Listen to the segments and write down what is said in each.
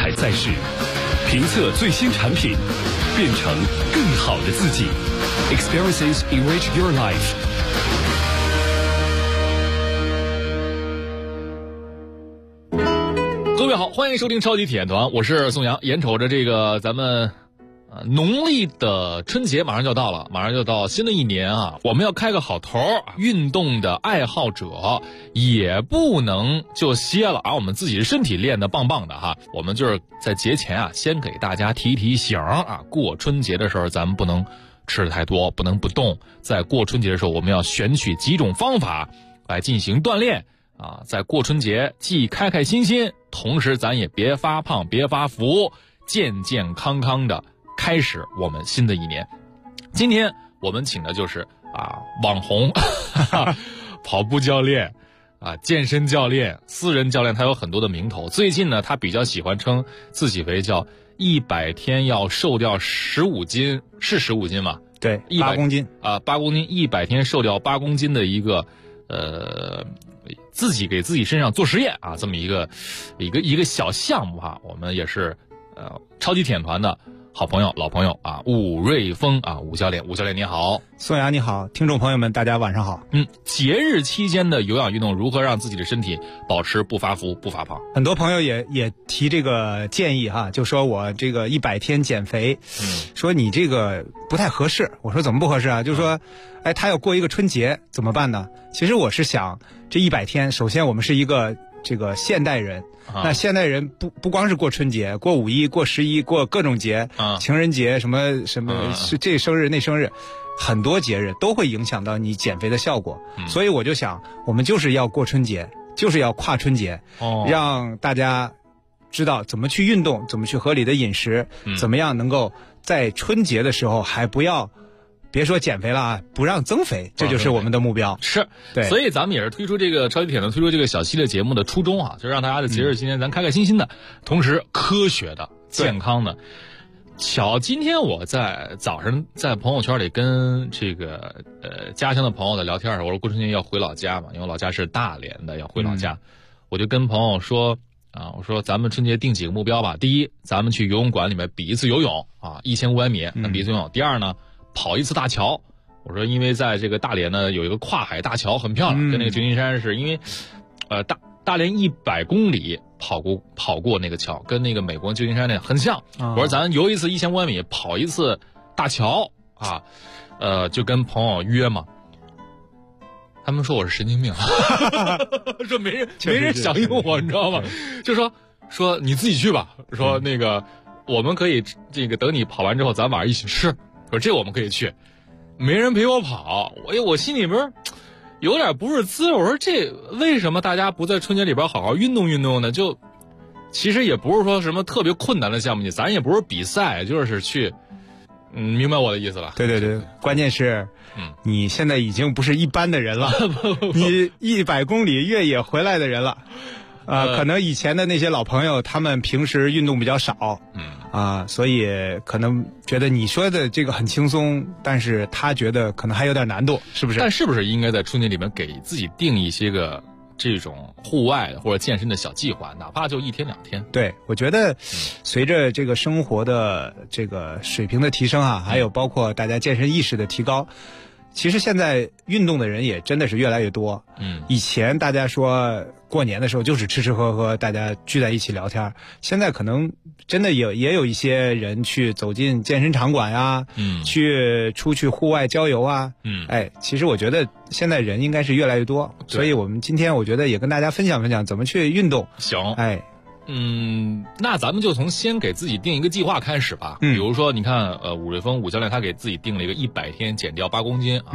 还在世，评测最新产品，变成更好的自己。Experiences enrich your life。 各位好，欢迎收听超级体验团，我是宋阳。眼瞅着这个咱们农历的春节马上就到了，马上就到新的一年啊，我们要开个好头。运动的爱好者也不能就歇了啊，我们自己的身体练得棒棒的哈。我们就是在节前啊，先给大家提醒啊，过春节的时候咱们不能吃的太多，不能不动。在过春节的时候，我们要选取几种方法来进行锻炼啊，在过春节既开开心心，同时咱也别发胖别发福，健健康康的开始我们新的一年。今天我们请的就是网红跑步教练健身教练、私人教练，他有很多的名头。最近呢，他比较喜欢称自己为叫100天要瘦掉15斤，是15斤吗？ 对，8公斤 8公斤，100天瘦掉8公斤的一个自己给自己身上做实验啊，这么一个小项目哈。我们也是超级体验团的好朋友、老朋友啊，武瑞峰啊，武教练你好。 宋阳你好，听众朋友们大家晚上好。 节日期间的有氧运动如何让自己的身体保持不发福不发胖？ 很多朋友也提这个建议哈，就说我这个100天减肥，说你这个不太合适。我说怎么不合适啊？就说他要过一个春节怎么办呢？其实我是想这100天，首先我们是一个这个现代人，那现代人不光是过春节，过5·1、过11、过各种节，情人节什么是这生日那生日，很多节日都会影响到你减肥的效果。所以我就想，我们就是要过春节，就是要跨春节，让大家知道怎么去运动，怎么去合理的饮食，怎么样能够在春节的时候还不要别说减肥了啊，不让增肥，这就是我们的目标。 是， 对， 所以咱们也是推出这个超级铁团推出这个小系列节目的初衷啊，就是让大家的节日期间咱开开心心的，同时科学的、健康的。巧，今天我在早上在朋友圈里跟这个家乡的朋友在聊天的时候，我说过春节要回老家嘛，因为老家是大连的，要回老家，我就跟朋友说我说咱们春节定几个目标吧。第一，咱们去游泳馆里面比一次游泳啊，1500米能比一次游泳。第二呢，跑一次大桥。我说因为在这个大连呢有一个跨海大桥很漂亮，跟那个旧金山是因为大连100公里跑过那个桥，跟那个美国旧金山那很像。我说咱游一次1500米，跑一次大桥啊，就跟朋友约嘛。他们说我是神经病，说没人响应我，你知道吗？就说你自己去吧，说那个我们可以这个等你跑完之后咱晚上一起吃。说这我们可以去，没人陪我跑，我心里边有点不是滋味。我说这为什么大家不在春节里边好好运动运动呢？就其实也不是说什么特别困难的项目，咱也不是比赛，就是去，明白我的意思吧？ 对，关键是，你现在已经不是一般的人了，你100公里越野回来的人了。可能以前的那些老朋友，他们平时运动比较少，所以可能觉得你说的这个很轻松，但是他觉得可能还有点难度，是不是？ 但是不是应该在春节里面给自己定一些个这种户外或者健身的小计划，哪怕就1天2天？ 对，我觉得随着这个生活的这个水平的提升啊，还有包括大家健身意识的提高，其实现在运动的人也真的是越来越多。以前大家说过年的时候就是吃吃喝喝，大家聚在一起聊天，现在可能真的也有一些人去走进健身场馆呀，去出去户外郊游啊，其实我觉得现在人应该是越来越多，所以我们今天我觉得也跟大家分享分享怎么去运动。 行，那咱们就从先给自己定一个计划开始吧。比如说你看武瑞峰武教练他给自己定了一个100天减掉8公斤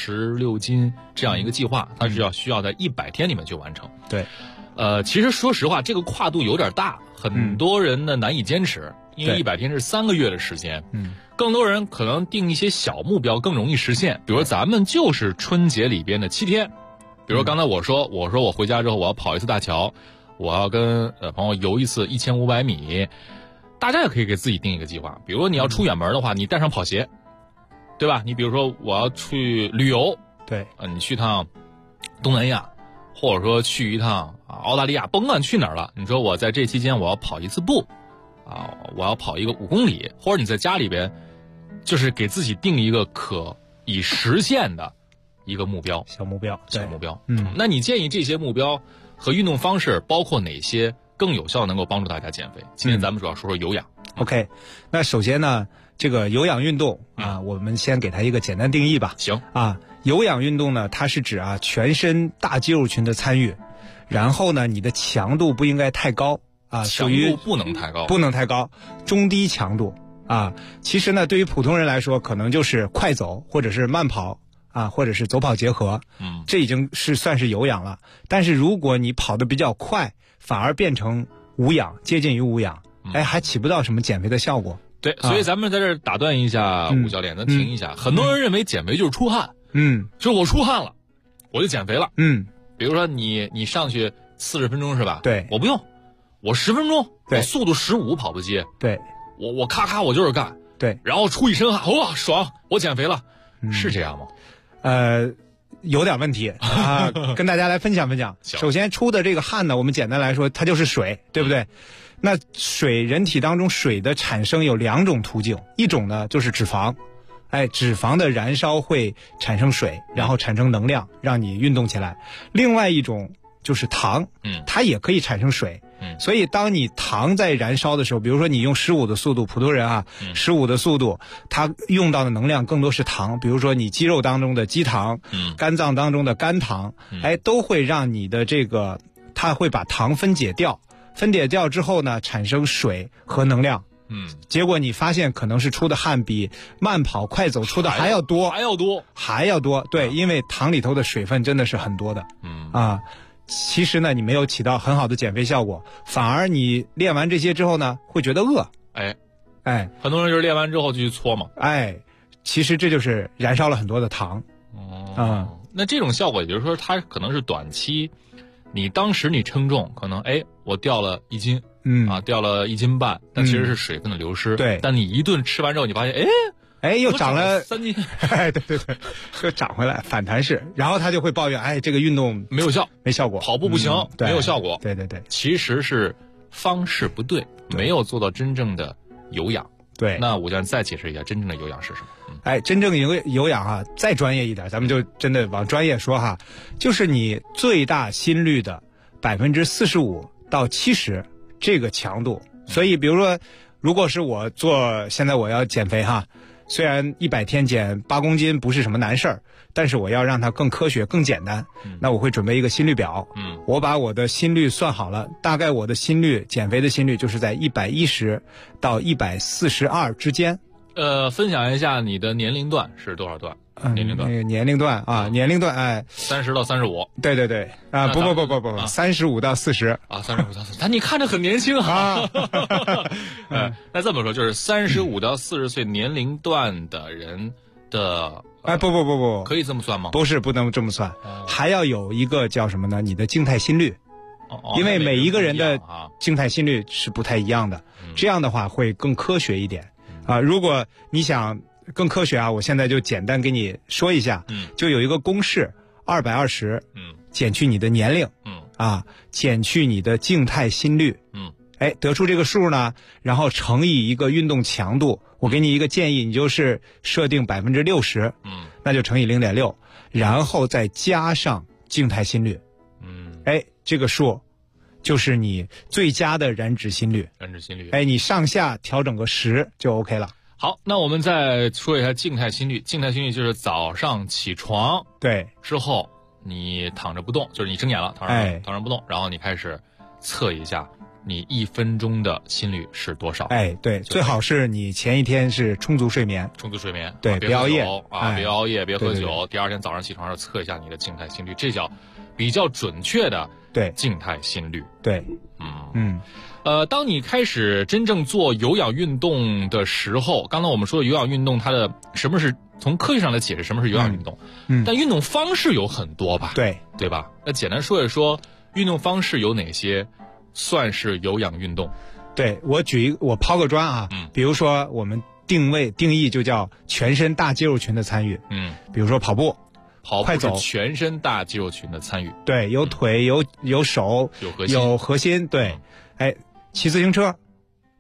16斤这样一个计划，他是需要在100天里面去完成。 对， 其实说实话这个跨度有点大，很多人呢难以坚持，因为100天是3个月的时间。更多人可能定一些小目标更容易实现，比如咱们就是春节里边的7天。比如刚才我说我回家之后我要跑一次大桥，我要跟朋友游一次1500米，大家也可以给自己定一个计划。比如说你要出远门的话，你带上跑鞋，对吧？你比如说我要去旅游， 对， 你去趟东南亚，或者说去一趟澳大利亚，甭管去哪儿了，你说我在这期间我要跑一次步， 啊，我要跑一个5公里，或者你在家里边，就是给自己定一个可以实现的一个目标， 小目标。 那你建议这些目标和运动方式包括哪些更有效能够帮助大家减肥？今天咱们主要说说有氧。 OK， 那首先呢，这个有氧运动啊，我们先给它一个简单定义吧。 行啊，有氧运动呢，它是指全身大肌肉群的参与，然后呢，你的强度不应该太高啊，属于强度不能太高， 中低强度啊。其实呢，对于普通人来说，可能就是快走或者是慢跑啊，或者是走跑结合，这已经算是有氧了。但是如果你跑得比较快，反而变成无氧，接近于无氧，还起不到什么减肥的效果。 对，所以咱们在这儿打断一下武教练，咱停一下。很多人认为减肥就是出汗，就是我出汗了，我就减肥了。比如说你上去40分钟是吧？ 对， 我不用，我10分钟，我速度15跑步机， 对， 我咔咔我就是干， 对， 然后出一身汗，哇，爽，我减肥了，是这样吗？ 有点问题啊，跟大家来分享分享。首先出的这个汗呢，我们简单来说，它就是水，对不对？那水，人体当中水的产生有2种途径，一种呢就是脂肪，脂肪的燃烧会产生水，然后产生能量，让你运动起来。另外一种就是糖，它也可以产生水。所以当你糖在燃烧的时候，比如说你用15的速度，普通人15的速度，它用到的能量更多是糖，比如说你肌肉当中的肌糖，肝脏当中的肝糖，都会让你的这个，它会把糖分解掉之后呢，产生水和能量。结果你发现可能是出的汗比慢跑快走出的还要多。对，因为糖里头的水分真的是很多的。其实呢，你没有起到很好的减肥效果，反而你练完这些之后呢，会觉得饿。 很多人就是练完之后就去搓嘛。 其实这就是燃烧了很多的糖。 那这种效果，也就是说，它可能是短期，你当时你称重，可能我掉了1斤，掉了1斤半，但其实是水分的流失。 对， 但你一顿吃完之后，你发现， 又长了 3斤， 对，就长回来，反弹式。然后他就会抱怨，这个运动没效果，跑步不行，没有效果。 对， 其实是方式不对，没有做到真正的有氧。 对， 那我就再解释一下真正的有氧是什么。 真正有氧再专业一点，咱们就真的往专业说就是你最大心率的45%到70%这个强度。所以比如说，如果是现在我要减肥虽然100天减8公斤不是什么难事儿，但是我要让它更科学更简单，那我会准备一个心率表。我把我的心率算好了，大概我的心率，减肥的心率就是在110到142之间。 分享一下你的年龄段是多少段？年龄段年龄段 30 到35。 对不，35到40 35到40，但你看着很年轻那这么说，就是35到40岁年龄段的人的不， 可以这么算吗？ 不是，不能这么算，还要有一个叫什么呢？你的静态心率。因为每一个人的静态心率是不太一样的，这样的话会更科学一点如果你想更科学我现在就简单给你说一下，就有一个公式，220，减去你的年龄，减去你的静态心率，得出这个数呢，然后乘以一个运动强度。我给你一个建议，你就是设定60%，那就乘以0.6，然后再加上静态心率，这个数就是你最佳的燃脂心率。你上下调整个10就 OK 了。 好，那我们再说一下静态心率。静态心率就是早上起床之后，你躺着不动，就是你睁眼了，躺着不动，然后你开始测一下你1分钟的心率是多少。 对，最好是你前一天是充足睡眠，对，别熬夜别熬夜，别喝酒。第二天早上起床时测一下你的静态心率，这叫比较准确的静态心率。 对， 当你开始真正做有氧运动的时候，刚才我们说的有氧运动，它的什么是从科学上来解释什么是有氧运动，但运动方式有很多吧？对吧？那简单说一说运动方式有哪些算是有氧运动？ 对，我抛个砖比如说我们定义就叫全身大肌肉群的参与，比如说跑步快走， 全身大肌肉群的参与， 对，有腿有手有核心，对，骑自行车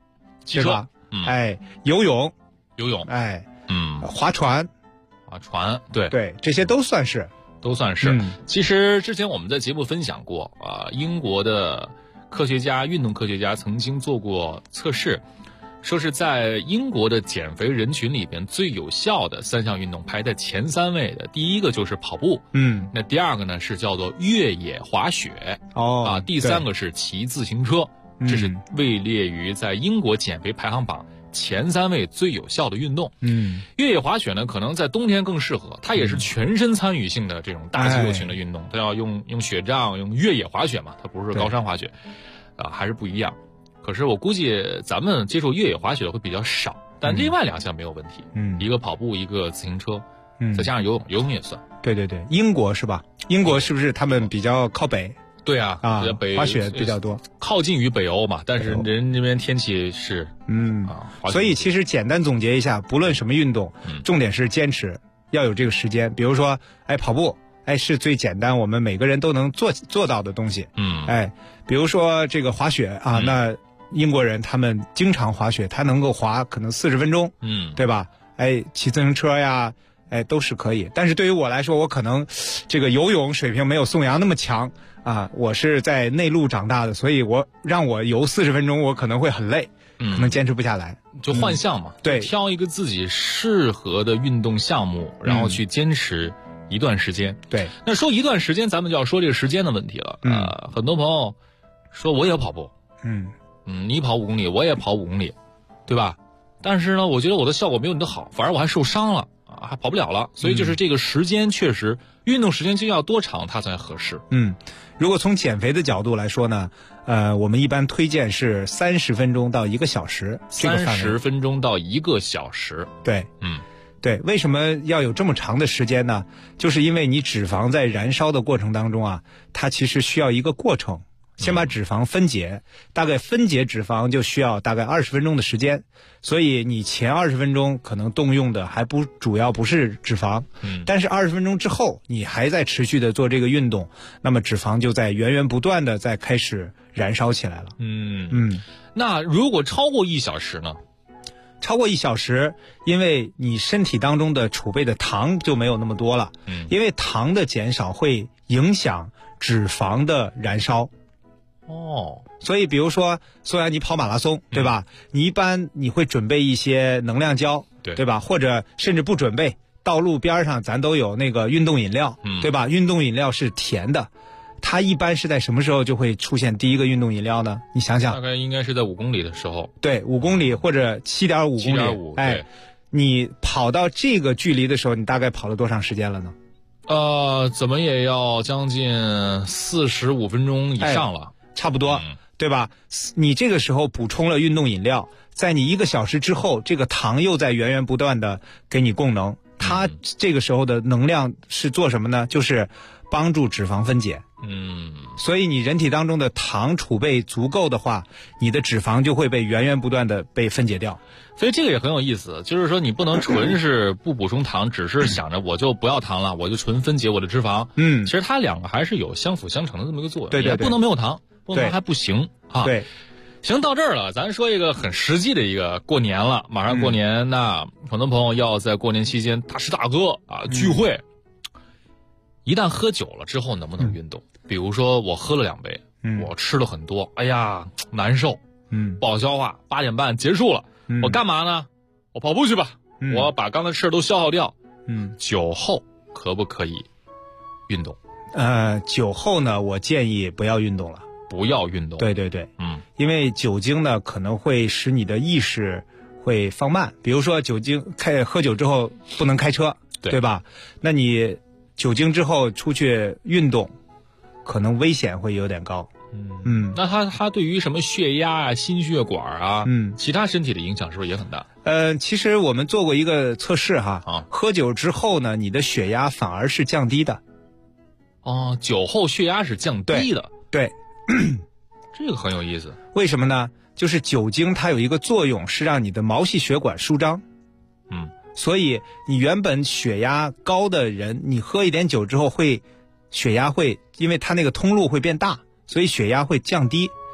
汽车， 游泳，划船， 对， 这些都算是。 其实之前我们在节目分享过英国的运动科学家曾经做过测试，说是在英国的减肥人群里边最有效的3项运动排在前3位的，第一个就是跑步，那第二个呢是叫做越野滑雪，第3个是骑自行车，这是位列于在英国减肥排行榜前3位最有效的运动。越野滑雪呢，可能在冬天更适合，它也是全身参与性的这种大肌肉型的运动，它要用雪杖，用越野滑雪嘛，它不是高山滑雪，还是不一样。可是我估计咱们接触越野滑雪的会比较少，但另外2项没有问题。一个跑步，一个自行车，再加上游泳也算。 对，英国是吧？英国是不是他们比较靠北？ 对啊， 滑雪比较多， 靠近于北欧嘛，但是人那边天气是所以其实简单总结一下，不论什么运动，重点是坚持，要有这个时间。比如说，跑步，是最简单，我们每个人都能做到的东西。比如说这个滑雪那英国人他们经常滑雪，他能够滑可能40分钟，对吧？骑自行车呀。都是可以，但是对于我来说，我可能这个游泳水平没有宋阳那么强我是在内陆长大的，所以让我游40分钟，我可能会很累，可能坚持不下来。 就换项嘛， 对， 挑一个自己适合的运动项目，然后去坚持一段时间。 对， 那说一段时间，咱们就要说这个时间的问题了。很多朋友说我也跑步，你跑5公里，我也跑5公里，对吧？但是呢，我觉得我的效果没有你的好，反而我还受伤了。还跑不了了，所以就是这个时间确实，运动时间就要多长它才合适。 如果从减肥的角度来说呢，我们一般推荐是30分钟到1个小时 ，30分钟到1个小时。 对，对，为什么要有这么长的时间呢？就是因为你脂肪在燃烧的过程当中它其实需要一个过程。先把脂肪分解，大概分解脂肪就需要大概20分钟的时间，所以你前20分钟可能动用的还主要不是脂肪，但是20分钟之后你还在持续的做这个运动，那么脂肪就在源源不断的在开始燃烧起来了。 那如果超过1小时呢？ 超过1小时，因为你身体当中的储备的糖就没有那么多了，因为糖的减少会影响脂肪的燃烧。所以比如说宋阳你跑马拉松，对吧？你一般你会准备一些能量胶，对吧？或者甚至不准备，道路边上咱都有那个运动饮料，对吧？运动饮料是甜的，它一般是在什么时候就会出现第一个运动饮料呢？你想想， 大概应该是在5公里的时候。 对，5公里或者7.5公里。 对， 你跑到这个距离的时候，你大概跑了多长时间了呢？ 怎么也要将近45分钟以上了。 差不多，对吧？你这个时候补充了运动饮料，在你1个小时之后，这个糖又在源源不断的给你供能。它这个时候的能量是做什么呢？就是帮助脂肪分解。所以你人体当中的糖储备足够的话，你的脂肪就会被源源不断的被分解掉。 所以这个也很有意思，就是说你不能纯是不补充糖，只是想着我就不要糖了，我就纯分解我的脂肪。其实它2个还是有相辅相成的这么一个作用。 对， 也不能没有糖，不能还不行对， 行，到这儿了，咱说一个很实际的一个过年了，马上过年，那很多朋友要在过年期间大吃大喝聚会。一旦喝酒了之后能不能运动？比如说我喝了2杯，我吃了很多，哎呀难受，不好消化，8点半结束了，我干嘛呢？我跑步去吧，我把刚才吃的都消耗掉。酒后可不可以运动？ 酒后呢，我建议不要运动了。 不要运动。 对，因为酒精呢可能会使你的意识会放慢，比如说喝酒之后不能开车，对吧？那你酒精之后出去运动，可能危险会有点高。 那它对于什么血压心血管其他身体的影响是不是也很大？ 其实我们做过一个测试喝酒之后呢，你的血压反而是降低的。 酒后血压是降低的。 对， 这个很有意思。 为什么呢？就是酒精它有一个作用是让你的毛细血管舒张。所以你原本血压高的人，你喝一点酒之后血压会，因为它那个通路会变大，所以血压会降低。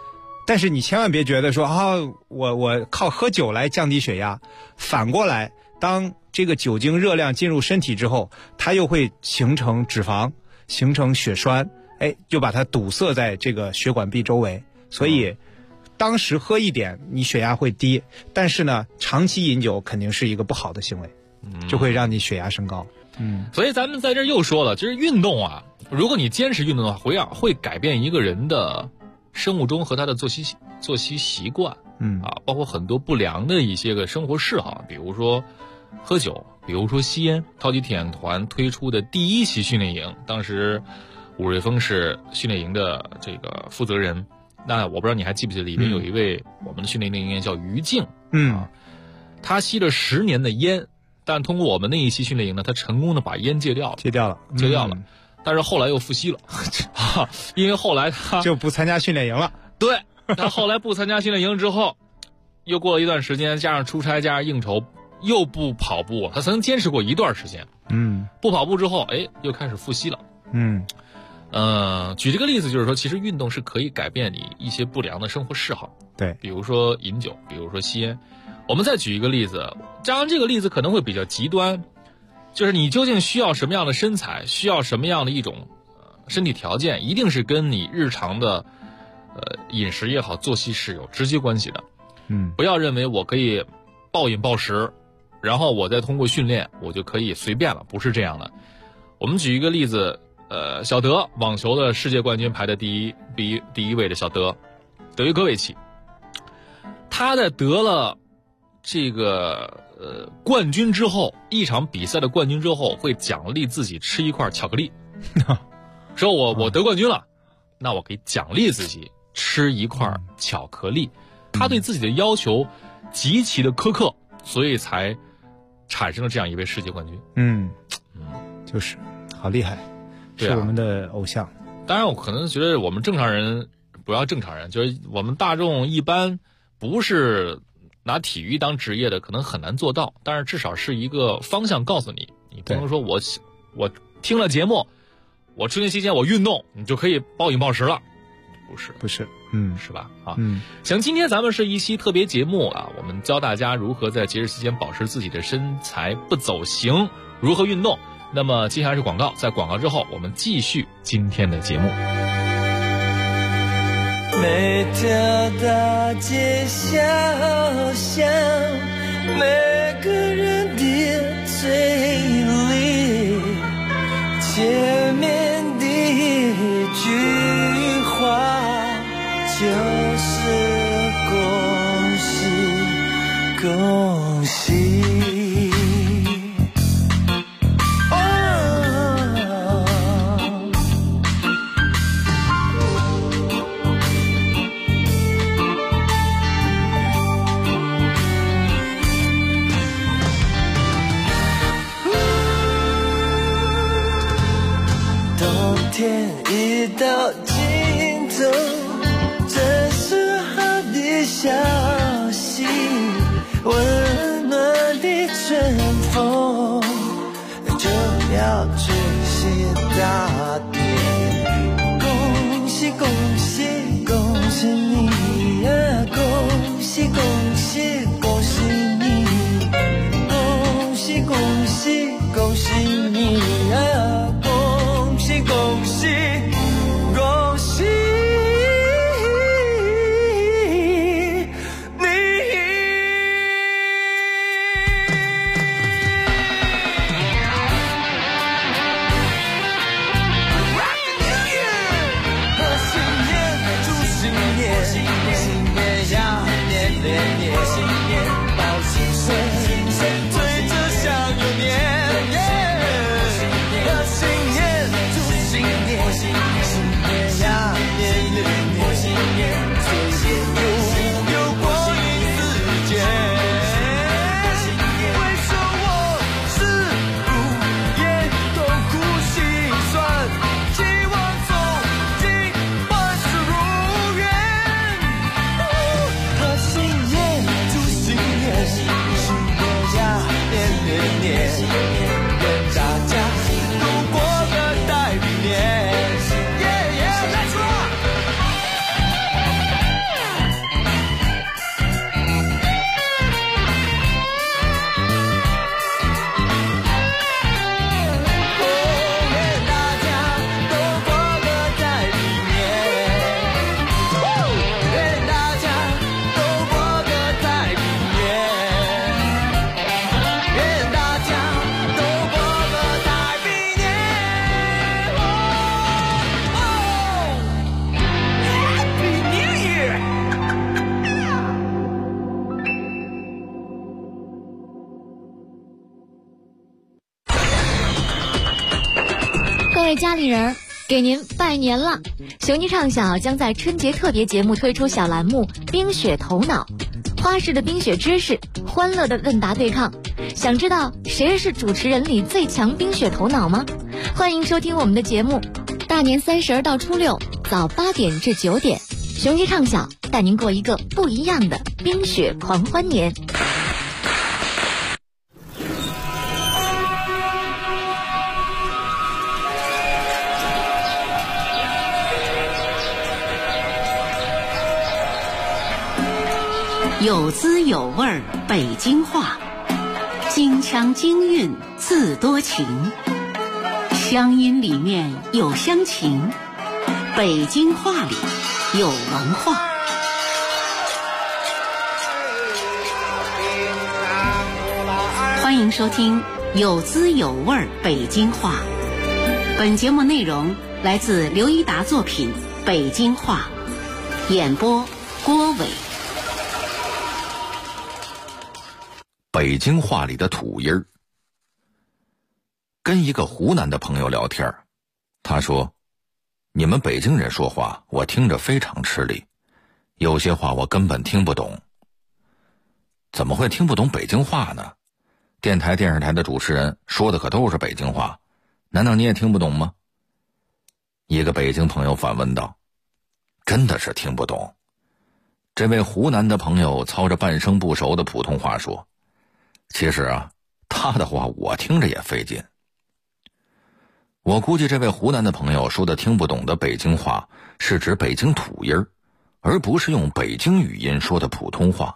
但是你千万别觉得说我靠喝酒来降低血压，反过来，当这个酒精热量进入身体之后，它又会形成脂肪，形成血栓，就把它堵塞在这个血管壁周围。所以当时喝一点你血压会低，但是呢长期饮酒肯定是一个不好的行为，就会让你血压升高。 所以咱们在这又说了，其实运动啊，如果你坚持运动的话，会改变一个人的生物钟和他的作息习惯，包括很多不良的一些个生活嗜好，比如说喝酒，比如说吸烟。超级铁人团推出的第一期训练营，当时武瑞峰是训练营的这个负责人。那我不知道你还记不记得，里面有一位我们的训练营员叫于静，他吸了10年的烟，但通过我们那一期训练营呢，他成功的把烟戒掉了，但是后来又复吸了，因为后来他就不参加训练营了。 对，他后来不参加训练营之后，又过了一段时间，加上出差，加上应酬，又不跑步。他曾经坚持过一段时间，不跑步之后，又开始复吸了。举这个例子就是说，其实运动是可以改变你一些不良的生活嗜好， 对， 比如说饮酒，比如说吸烟。我们再举一个例子，当然这个例子可能会比较极端，就是你究竟需要什么样的身材，需要什么样的一种身体条件，一定是跟你日常的饮食也好，作息是有直接关系的。不要认为我可以暴饮暴食，然后我再通过训练我就可以随便了，不是这样的。我们举一个例子，小德，网球的世界冠军排的第一位的小德约科维奇，他在得了这个冠军之后，一场比赛的冠军之后，会奖励自己吃一块巧克力，说我得冠军了，那我可以奖励自己吃一块巧克力。他对自己的要求极其的苛刻，所以才产生了这样一位世界冠军。 就是好厉害，是我们的偶像。 当然我可能觉得我们正常人，不要正常人，就是我们大众一般不是拿体育当职业的，可能很难做到，但是至少是一个方向告诉你，你不能说我听了节目，我春节期间我运动，你就可以暴饮暴食了，不是，是吧？行，今天咱们是一期特别节目啊，我们教大家如何在节日期间保持自己的身材不走形，如何运动。那么接下来是广告，在广告之后，我们继续今天的节目。 每条大街小巷，每个人的嘴里，见面的一句话就是恭喜。天已到尽头，这是好的消息，温暖的春风就要吹袭大地。恭喜恭喜恭喜你呀，恭喜恭喜恭喜你，恭喜恭喜恭喜你呀，恭喜恭喜恭喜你。贺新年，祝新年，新年呀，年年位家里人，给您拜年了！雄鸡唱小将在春节特别节目推出小栏目《冰雪头脑》，花式的冰雪知识，欢乐的问答对抗。想知道谁是主持人里最强冰雪头脑吗？欢迎收听我们的节目，大年30到初6早8点至9点，雄鸡唱小带您过一个不一样的冰雪狂欢年。 有滋有味儿北京话，京腔京韵自多情，乡音里面有乡情，北京话里有文化。欢迎收听有滋有味儿北京话。本节目内容来自刘一达作品《北京话》，演播郭伟。 北京话里的土音儿。跟一个湖南的朋友聊天，他说：“你们北京人说话，我听着非常吃力，有些话我根本听不懂。”怎么会听不懂北京话呢？电台、电视台的主持人说的可都是北京话，难道你也听不懂吗？一个北京朋友反问道：“真的是听不懂。”这位湖南的朋友操着半生不熟的普通话说：“其实啊，他的话我听着也费劲。”我估计这位湖南的朋友说的听不懂的北京话是指北京土音儿，而不是用北京语音说的普通话。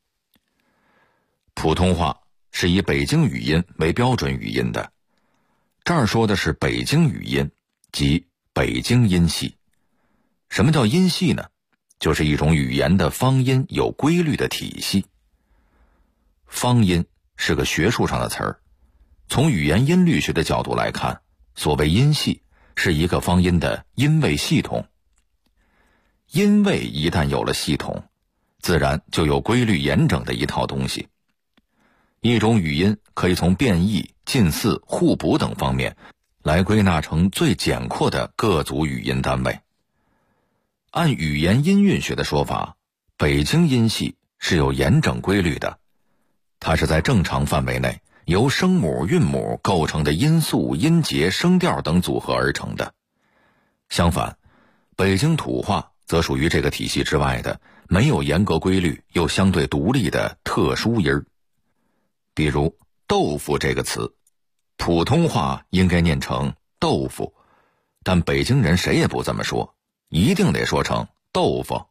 普通话是以北京语音为标准语音的，这儿说的是北京语音，即北京音系。什么叫音系呢？就是一种语言的方音有规律的体系。方音是个学术上的词儿，从语言音律学的角度来看，所谓音系是一个方音的音位系统。音位一旦有了系统，自然就有规律严整的一套东西。一种语音可以从变异、近似、互补等方面来归纳成最简括的各组语音单位。按语言音韵学的说法，北京音系是有严整规律的，它是在正常范围内由声母、韵母构成的音素、音节、声调等组合而成的。相反，北京土话则属于这个体系之外的没有严格规律又相对独立的特殊音儿。比如豆腐这个词，普通话应该念成豆腐，但北京人谁也不这么说，一定得说成豆腐。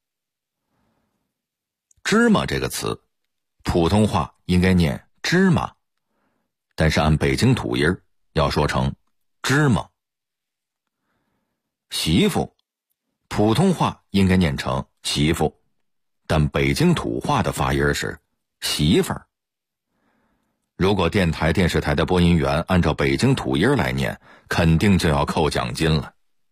芝麻这个词，普通话应该念芝麻，但是按北京土音要说成芝麻。媳妇，普通话应该念成媳妇，但北京土话的发音是媳妇儿。如果电台、电视台的播音员按照北京土音来念，肯定就要扣奖金了。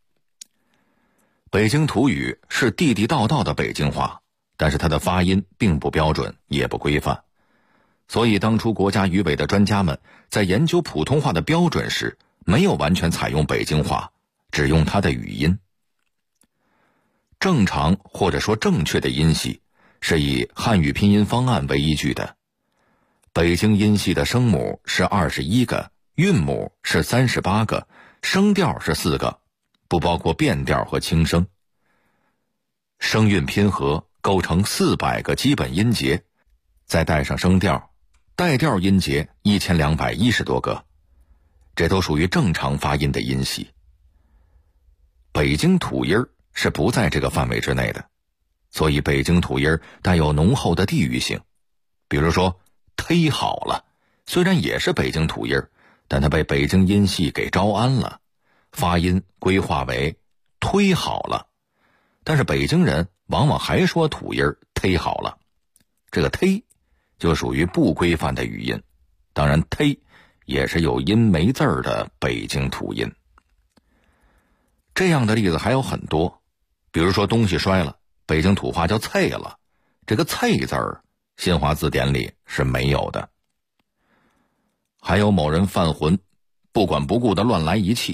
北京土语是地地道道的北京话，但是它的发音并不标准，也不规范。所以当初国家语委的专家们在研究普通话的标准时，没有完全采用北京话，只用它的语音。正常或者说正确的音系是以汉语拼音方案为依据的。北京音系的声母是21个，韵母是38个，声调是4个，不包括变调和轻声。声韵拼合构成400个基本音节，再带上声调，带调音节1210多个，这都属于正常发音的音系。北京土音是不在这个范围之内的，所以北京土音带有浓厚的地域性。比如说忒好了，虽然也是北京土音，但它被北京音系给招安了，发音规划为忒好了。但是北京人往往还说土音忒好了，这个忒就属于不规范的语音，当然忒也是有音没字儿的北京土音。这样的例子还有很多，比如说东西摔了，北京土话叫啐了，这个啐字儿新华字典里是没有的。还有某人犯浑，不管不顾的乱来一气，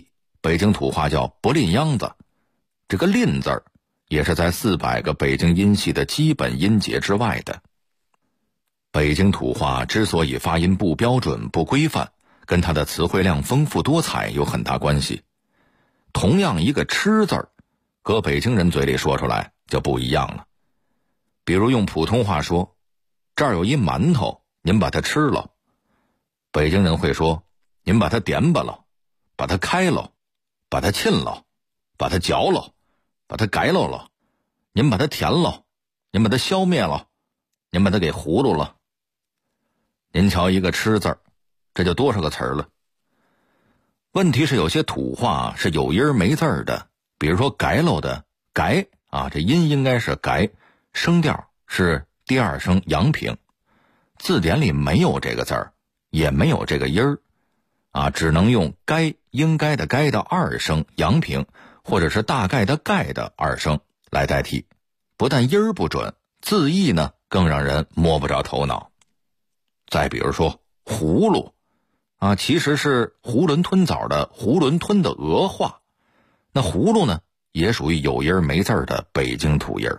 北京土话叫不吝秧子，这个吝字儿也是在400个北京音系的基本音节之外的。北京土话之所以发音不标准不规范，跟它的词汇量丰富多彩有很大关系。同样一个吃字儿，搁北京人嘴里说出来就不一样了。比如用普通话说，这儿有一馒头，您把它吃了。北京人会说，您把它点吧了，把它开了，把它沁了，把它嚼了，把它改了，您把它填了，您把它消灭了，您把它给葫芦了。您瞧一个吃字儿，这就多少个词儿了。问题是有些土话是有音没字儿的，比如说改喽的改啊，这音应该是改，声调是第2声阳平，字典里没有这个字儿，也没有这个音儿啊，只能用该应该的该的2声阳平，或者是大概的概的2声来代替。不但音儿不准，字义呢更让人摸不着头脑。再比如说葫芦啊，其实是囫囵吞枣的囫囵吞的俄话，那葫芦呢也属于有音没字的北京土音。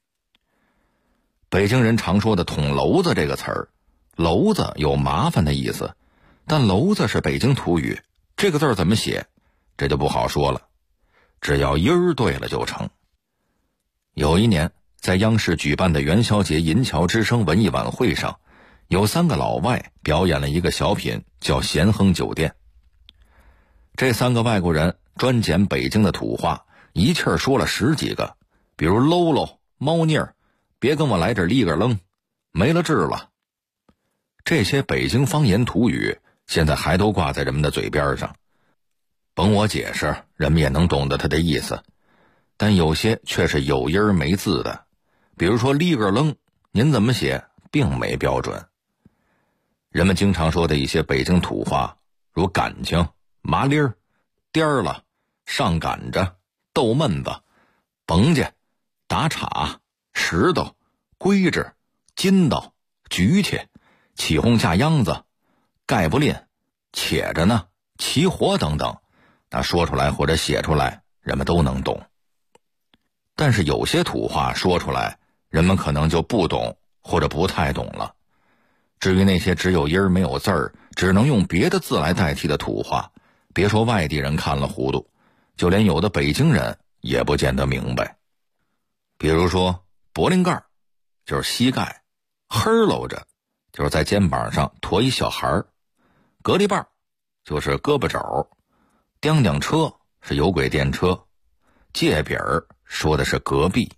北京人常说的捅娄子这个词儿，娄子有麻烦的意思，但娄子是北京土语，这个字怎么写这就不好说了，只要音儿对了就成。有一年在央视举办的元宵节银桥之声文艺晚会上，有3个老外表演了一个小品叫咸亨酒店。这3个外国人专捡北京的土话，一气儿说了10几个，比如喽喽、猫腻儿、别跟我来这立个愣、没了治了。这些北京方言土语现在还都挂在人们的嘴边上，甭我解释，人们也能懂得它的意思，但有些却是有音没字的，比如说立个愣，您怎么写并没标准。人们经常说的一些北京土话，如感情、麻利儿、颠儿了、上赶着、逗闷子、甭家、打岔、石头、规制、筋道、举起、起哄架秧子、盖不吝、且着呢、齐活等等，那说出来或者写出来人们都能懂。但是有些土话说出来人们可能就不懂或者不太懂了。至于那些只有音没有字儿，只能用别的字来代替的土话，别说外地人看了糊涂，就连有的北京人也不见得明白。比如说柏林盖就是膝盖，黑搂着就是在肩膀上驮一小孩儿，隔离棒就是胳膊肘，叮叮车是有轨电车，界饼说的是隔壁。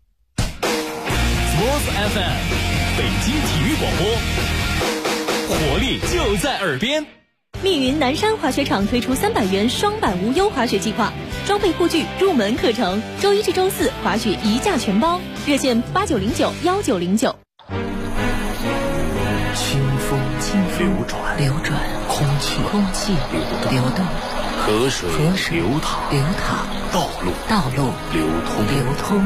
Sports FM 北京体育广播，活力就在耳边。 密云南山滑雪场推出300元双板无忧滑雪计划，装备护具入门课程，周1至周4滑雪1价全包，热线89091909。 清风流转，空气流动，河水流淌，道路流通。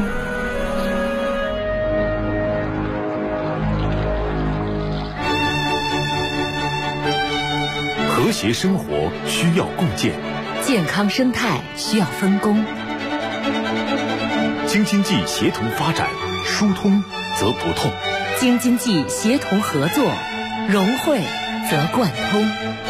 和谐生活需要共建， 健康生态需要分工。 京津冀协同发展，疏通则不痛； 京津冀协同合作，融汇则贯通。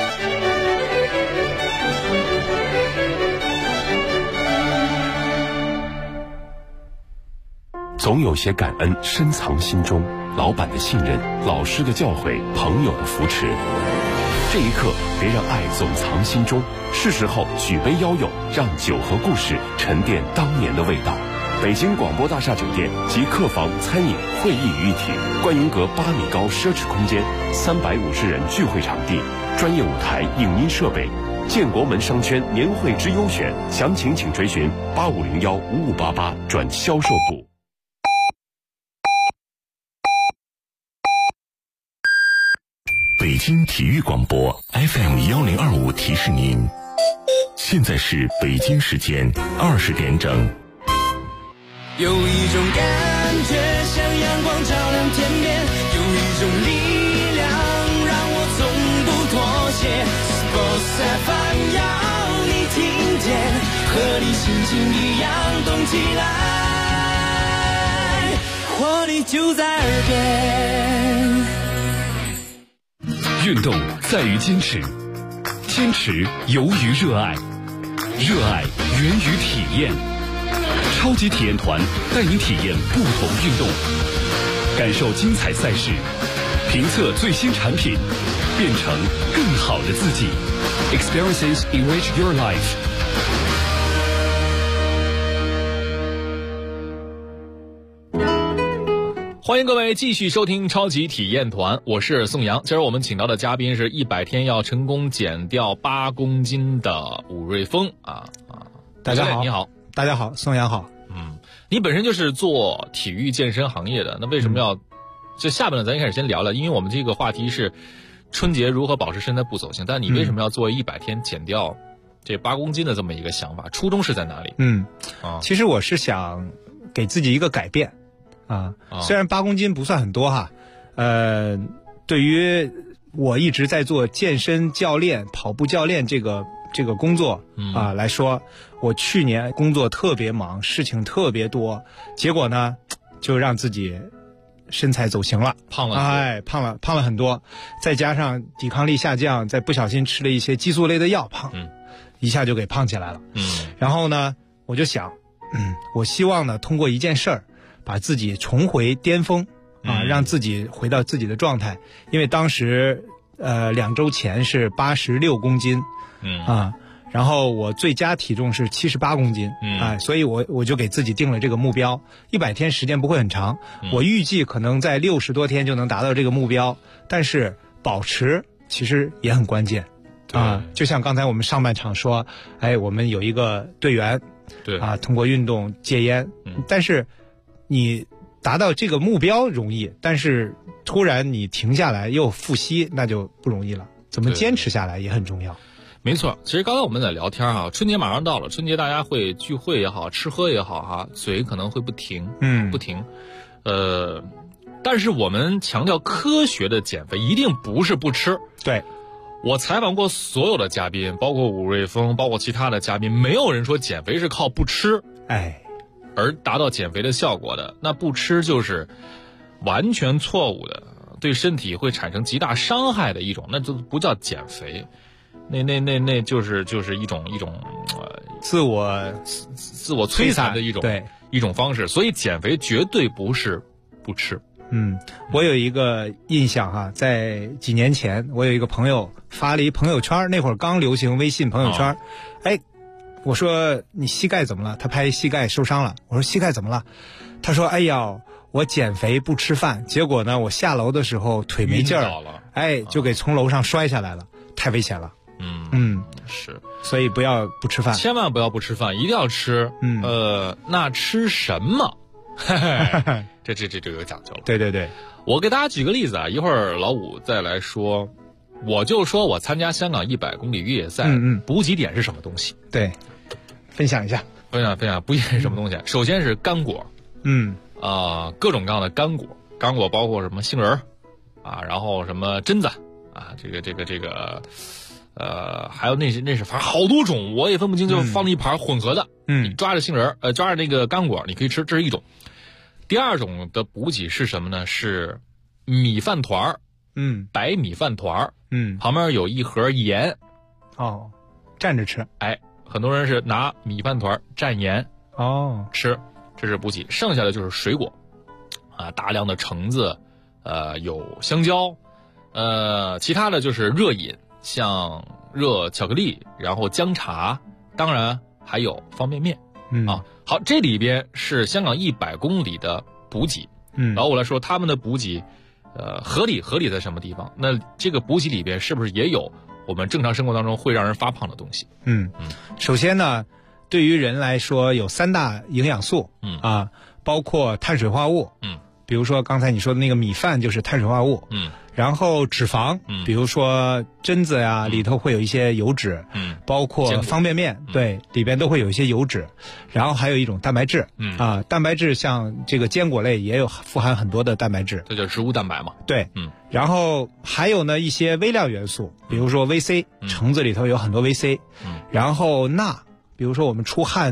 总有些感恩深藏心中，老板的信任，老师的教诲，朋友的扶持。这一刻，别让爱总藏心中，是时候举杯邀友，让酒和故事沉淀当年的味道。北京广播大厦酒店集客房、餐饮、会议于一体，观云阁8米高奢侈空间，350人聚会场地，专业舞台、影音设备，建国门商圈年会之优选，详情请垂询85015588转销售部。北京体育广播 FM1025提示您，现在是北京时间20点整。 有一种感觉像阳光照亮天边，有一种力量让我从不妥协。Sports FM 要你听见， 心情一样动起来，活力就在耳边。 运动在于坚持，坚持由于热爱，热爱源于体验。超级体验团带你体验不同运动，感受精彩赛事，评测最新产品，变成更好的自己。Experiences enrich your life。 欢迎各位继续收听超级体验团，我是宋阳。今儿我们请到的嘉宾是100天要成功减掉8公斤的武瑞峰大家好， 你好， 大家好，宋阳好。 你本身就是做体育健身行业的，那为什么要就下面呢？咱一开始先聊聊，因为我们这个话题是春节如何保持身材不走形，但你为什么要做100天减掉这8公斤的这么一个想法？初衷是在哪里？ 其实我是想给自己一个改变虽然8公斤不算很多哈，对于我一直在做健身教练、跑步教练这个工作来说，我去年工作特别忙，事情特别多，结果呢就让自己身材走形了，胖了很多，再加上抵抗力下降，再不小心吃了一些激素类的药，一下就给胖起来了。然后呢我就想我希望呢通过一件事儿把自己重回巅峰让自己回到自己的状态。因为当时2周前是86公斤然后我最佳体重是78公斤所以我就给自己定了这个目标。100天时间不会很长，我预计可能在60多天就能达到这个目标，但是保持其实也很关键就像刚才我们上半场说，我们有一个队员通过运动戒烟，但是你达到这个目标容易，但是突然你停下来又复吸，那就不容易了。怎么坚持下来也很重要。 没错，其实刚才我们在聊天春节马上到了，春节大家会聚会也好，吃喝也好嘴可能会不停不停。但是我们强调科学的减肥一定不是不吃。 对， 我采访过所有的嘉宾，包括武瑞峰，包括其他的嘉宾，没有人说减肥是靠不吃而达到减肥的效果的。那不吃就是完全错误的，对身体会产生极大伤害的一种，那就不叫减肥，那就是一种自我摧残的一种方式。所以减肥绝对不是不吃。 我有一个印象在几年前我有一个朋友发了一朋友圈，那会儿刚流行微信朋友圈我说你膝盖怎么了？他拍膝盖受伤了。我说膝盖怎么了？他说哎呀我减肥不吃饭，结果呢我下楼的时候腿没劲儿就给从楼上摔下来了，太危险了。 是， 所以不要不吃饭， 千万不要不吃饭，一定要吃。那吃什么？这有讲究了。 对， 我给大家举个例子一会儿老武再来说。我就说我参加香港100公里越野赛，补给点是什么东西？ 对，分享一下补给点是什么东西？首先是干果，各种各样的干果包括什么杏仁然后什么榛子这个还有那是反正好多种，我也分不清，就放了一盘混合的。你抓着杏仁抓着那个干果你可以吃，这是一种。第二种的补给是什么呢？是米饭团白米饭团旁边有一盒盐蘸着吃。 很多人是拿米饭团蘸盐吃，这是补给。剩下的就是水果大量的橙子有香蕉其他的就是热饮，像热巧克力，然后姜茶，当然还有方便面好，这里边是香港100公里的补给。然后我来说他们的补给合理在什么地方？那这个补给里边是不是也有我们正常生活当中会让人发胖的东西？ 首先呢，对于人来说有3大营养素包括碳水化合物比如说刚才你说的那个米饭就是碳水化合物然后脂肪比如说榛子里头会有一些油脂包括方便面对里边都会有一些油脂，然后还有一种蛋白质蛋白质像这个坚果类也有富含很多的蛋白质， 这叫植物蛋白嘛。 对然后还有呢一些微量元素，比如说 VC 橙子里头有很多 VC然后钠，比如说我们出汗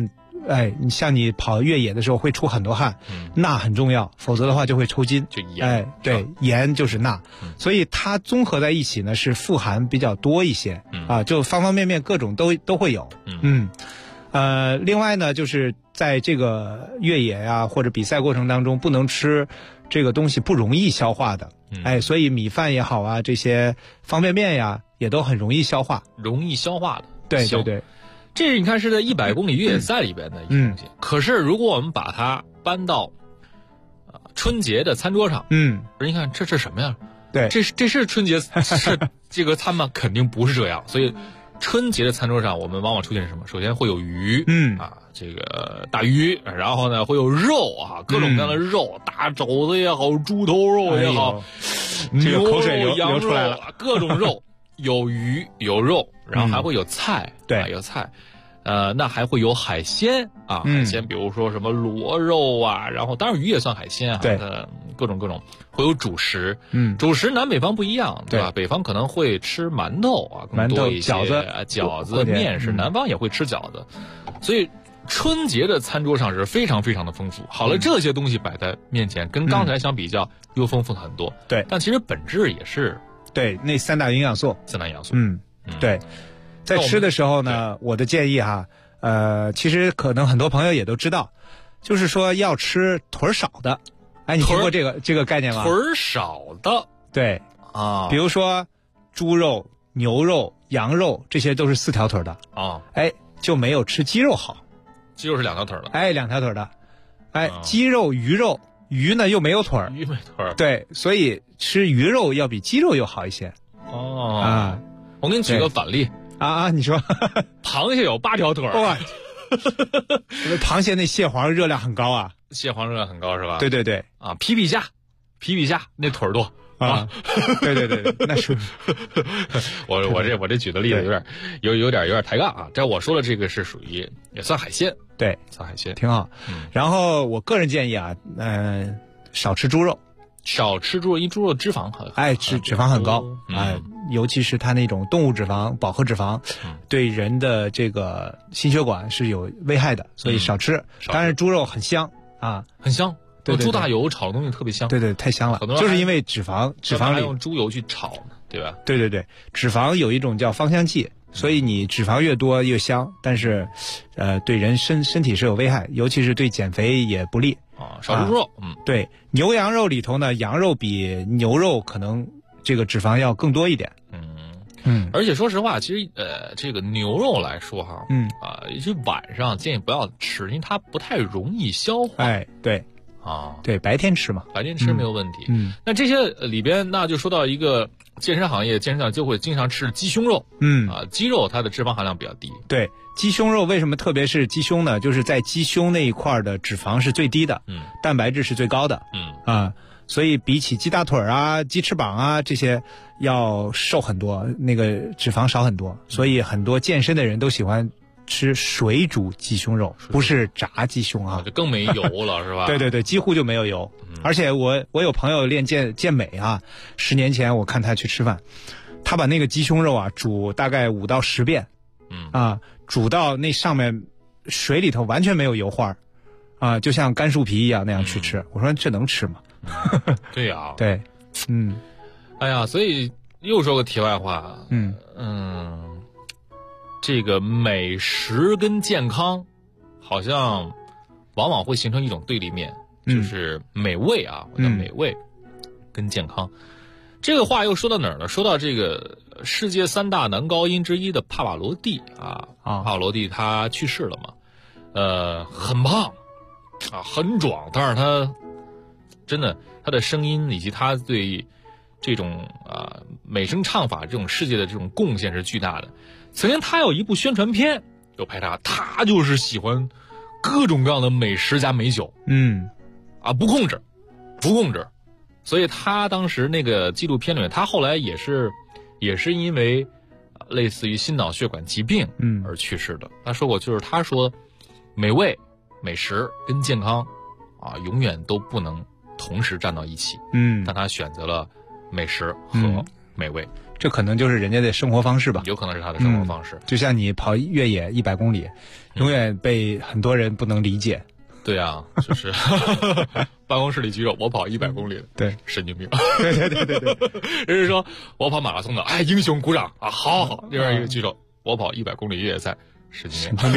你像你跑越野的时候会出很多汗，钠很重要，否则的话就会抽筋。 就盐， 对，盐就是钠，所以它综合在一起呢，是富含比较多一些，就方方面面各种都会有。另外呢，就是在这个越野呀或者比赛过程当中，不能吃这个东西不容易消化的，所以米饭也好啊，这些方便面呀也都很容易消化， 容易消化的。 对对对。 这你看是在100公里越野赛里边的一个东西，可是如果我们把它搬到春节的餐桌上，你看这是什么呀？ 对， 这是春节是这个餐吗？肯定不是这样。所以春节的餐桌上，我们往往出现什么？首先会有鱼，这个大鱼，然后呢会有肉啊，各种各样的肉，大肘子也好，猪头肉也好， 这个口水流出来了， 各种肉。有鱼有肉，然后还会有菜， 对， 有菜，那还会有海鲜啊，海鲜比如说什么螺肉啊，然后当然鱼也算海鲜啊， 对， 各种会有主食，主食南北方不一样，对吧？北方可能会吃馒头啊，更多一些饺子面食，南方也会吃饺子，所以春节的餐桌上是非常非常的丰富。好了，这些东西摆在面前，跟刚才相比较又丰富很多， 对， 但其实本质也是。 对，那三大营养素， 对， 在吃的时候呢，我的建议哈，其实可能很多朋友也都知道，就是说要吃腿少的。你听过这个概念吗？ 腿少的， 对啊，比如说猪肉、牛肉、羊肉，这些都是4条腿的啊， 就没有吃鸡肉好。 鸡肉是2条腿的 ，2条腿的，鸡肉、鱼肉。鱼呢又没有腿儿， 鱼没腿儿， 对，所以吃鱼肉要比鸡肉又好一些。 我给你举个反例你说， 螃蟹有8条腿儿， 哇，螃蟹那蟹黄热量很高啊， 蟹黄热量很高是吧？ 对对对， 皮皮虾那腿儿多对对对，那是我这举的例子有点抬杠啊。这我说的这个是属于也算海鲜， 对， 算海鲜挺好。然后我个人建议啊，少吃猪肉， 因为猪肉脂肪脂肪很高尤其是它那种动物脂肪、饱和脂肪，对人的这个心血管是有危害的，所以少吃。当然猪肉很香啊， 很香。 对， 猪大油炒的东西特别香， 对，太香了，就是因为脂肪里用猪油去炒，对吧？ 对，脂肪有一种叫芳香剂，所以你脂肪越多越香，但是，对人身体是有危害，尤其是对减肥也不利少吃猪肉， 对，牛羊肉里头呢，羊肉比牛肉可能这个脂肪要更多一点， 而且说实话，其实这个牛肉来说哈，就晚上建议不要吃，因为它不太容易消化， 对。对，白天吃嘛， 白天吃没有问题。那这些里边，那就说到一个健身行业，健身上就会经常吃鸡胸肉。鸡肉它的脂肪含量比较低。 对，鸡胸肉为什么特别是鸡胸呢？就是在鸡胸那一块的脂肪是最低的，蛋白质是最高的。所以比起鸡大腿啊、鸡翅膀啊这些要瘦很多，那个脂肪少很多。所以很多健身的人都喜欢吃水煮鸡胸肉，不是炸鸡胸啊， 就更没油了是吧？ 对，几乎就没有油。而且我有朋友练健美啊，10年前我看他去吃饭，他把那个鸡胸肉啊煮大概5到10遍，煮到那上面水里头完全没有油花就像干树皮一样那样去吃。我说这能吃吗？ 对呀， 对， 哎呀，所以又说个题外话，这个美食跟健康，好像往往会形成一种对立面，就是美味啊，我叫美味跟健康。这个话又说到哪儿呢？说到这个世界3大男高音之一的帕瓦罗蒂帕瓦罗蒂他去世了嘛，很胖很壮，但是他真的他的声音以及他对这种美声唱法这种世界的这种贡献是巨大的。曾经他有一部宣传片有拍他就是喜欢各种各样的美食加美酒，不控制，所以他当时那个纪录片里面，他后来也是因为类似于心脑血管疾病而去世的。他说过，就是他说美味美食跟健康永远都不能同时站到一起，但他选择了美食和美味。 这可能就是人家的生活方式吧， 有可能是他的生活方式。 就像你跑越野100公里，永远被很多人不能理解。 对啊，就是办公室里举手，我跑100公里的， 对， 神经病。 对。 人是说我跑马拉松的，哎，英雄鼓掌啊，好。另外一个举手，我跑100公里越野赛，神经病。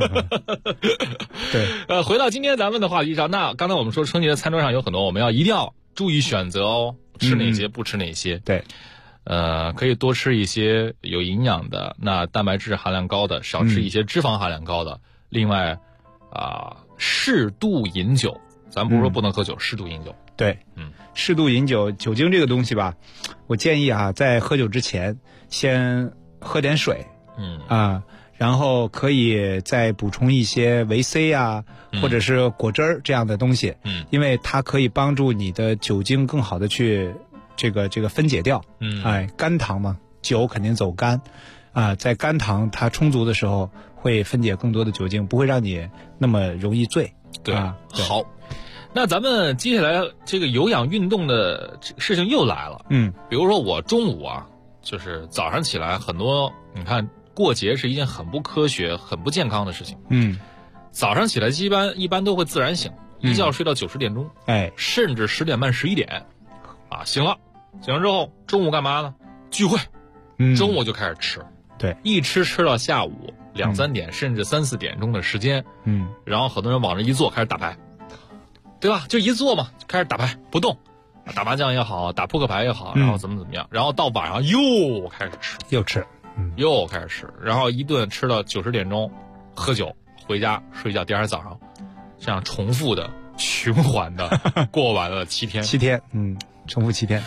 对， 回到今天咱们的话题上，那刚才我们说春节的餐桌上有很多，我们一定要注意选择哦，吃哪些不吃哪些。 对。 可以多吃一些有营养的，那蛋白质含量高的，少吃一些脂肪含量高的。另外，适度饮酒，咱不是说不能喝酒，适度饮酒。 对，适度饮酒，酒精这个东西吧，我建议在喝酒之前先喝点水，然后可以再补充一些维 C 啊，或者是果汁儿这样的东西，因为它可以帮助你的酒精更好的去这个分解掉，肝糖嘛，酒肯定走肝，在肝糖它充足的时候，会分解更多的酒精，不会让你那么容易醉。 对，好，那咱们接下来这个有氧运动的事情又来了，比如说我中午就是早上起来，很多你看过节是一件很不科学、很不健康的事情，早上起来一般都会自然醒，一觉睡到9、10点钟，甚至10点半、11点，醒了之后中午干嘛呢？聚会，中午就开始吃， 对， 一吃到下午2、3点，甚至3、4点钟的时间，然后很多人往这一坐开始打牌，对吧？就一坐嘛，开始打牌不动，打麻将也好，打扑克牌也好，然后怎么样，然后到晚上又开始吃，又开始吃，然后一顿吃到9、10点钟，喝酒回家睡觉，第二天早上这样重复的循环的过完了7天 ，7天，重复7天。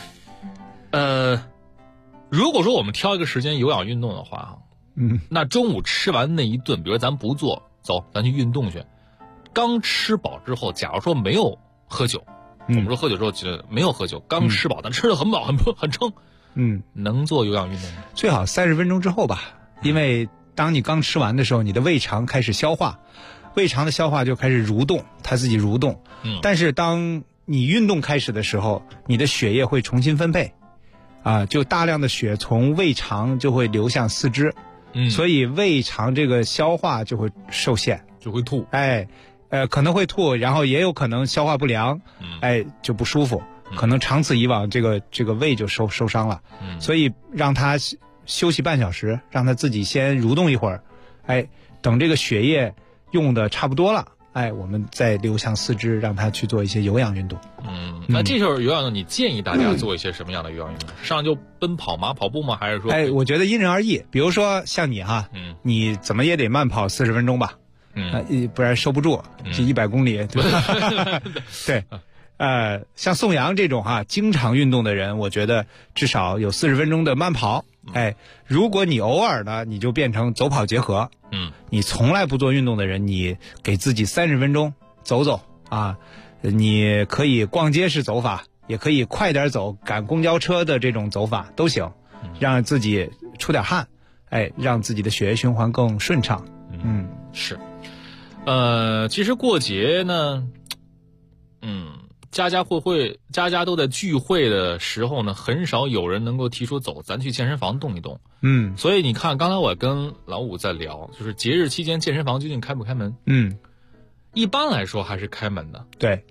如果说我们挑一个时间有氧运动的话，那中午吃完那一顿，比如咱不做，走，咱去运动去。刚吃饱之后，假如说没有喝酒，我们说喝酒之后没有喝酒，刚吃饱，但吃得很饱很撑，能做有氧运动吗？ 最好30分钟之后吧，因为当你刚吃完的时候，你的胃肠开始消化，胃肠的消化就开始蠕动，它自己蠕动。但是当你运动开始的时候，你的血液会重新分配，就大量的血从胃肠就会流向四肢，所以胃肠这个消化就会受限， 就会吐。 可能会吐，然后也有可能消化不良，就不舒服，可能长此以往，这个胃就受伤了。所以让他休息半小时，让他自己先蠕动一会儿，等这个血液用的差不多了，我们再流向四肢，让他去做一些有氧运动。 那这时候有氧运动，你建议大家做一些什么样的有氧运动？上就奔跑吗？跑步吗？还是说？ 我觉得因人而异。比如说像你你怎么也得慢跑40分钟吧，不然收不住，这100公里，对吧？对。像宋阳这种经常运动的人，我觉得至少有40分钟的慢跑。如果你偶尔呢，你就变成走跑结合。你从来不做运动的人，你给自己30分钟走走你可以逛街式走法，也可以快点走，赶公交车的这种走法都行，让自己出点汗，让自己的血液循环更顺畅。 是。其实过节呢，家家都在聚会的时候呢，很少有人能够提出走，咱去健身房动一动。所以你看，刚才我跟老五在聊，就是节日期间健身房究竟开不开门？一般来说还是开门的。 对。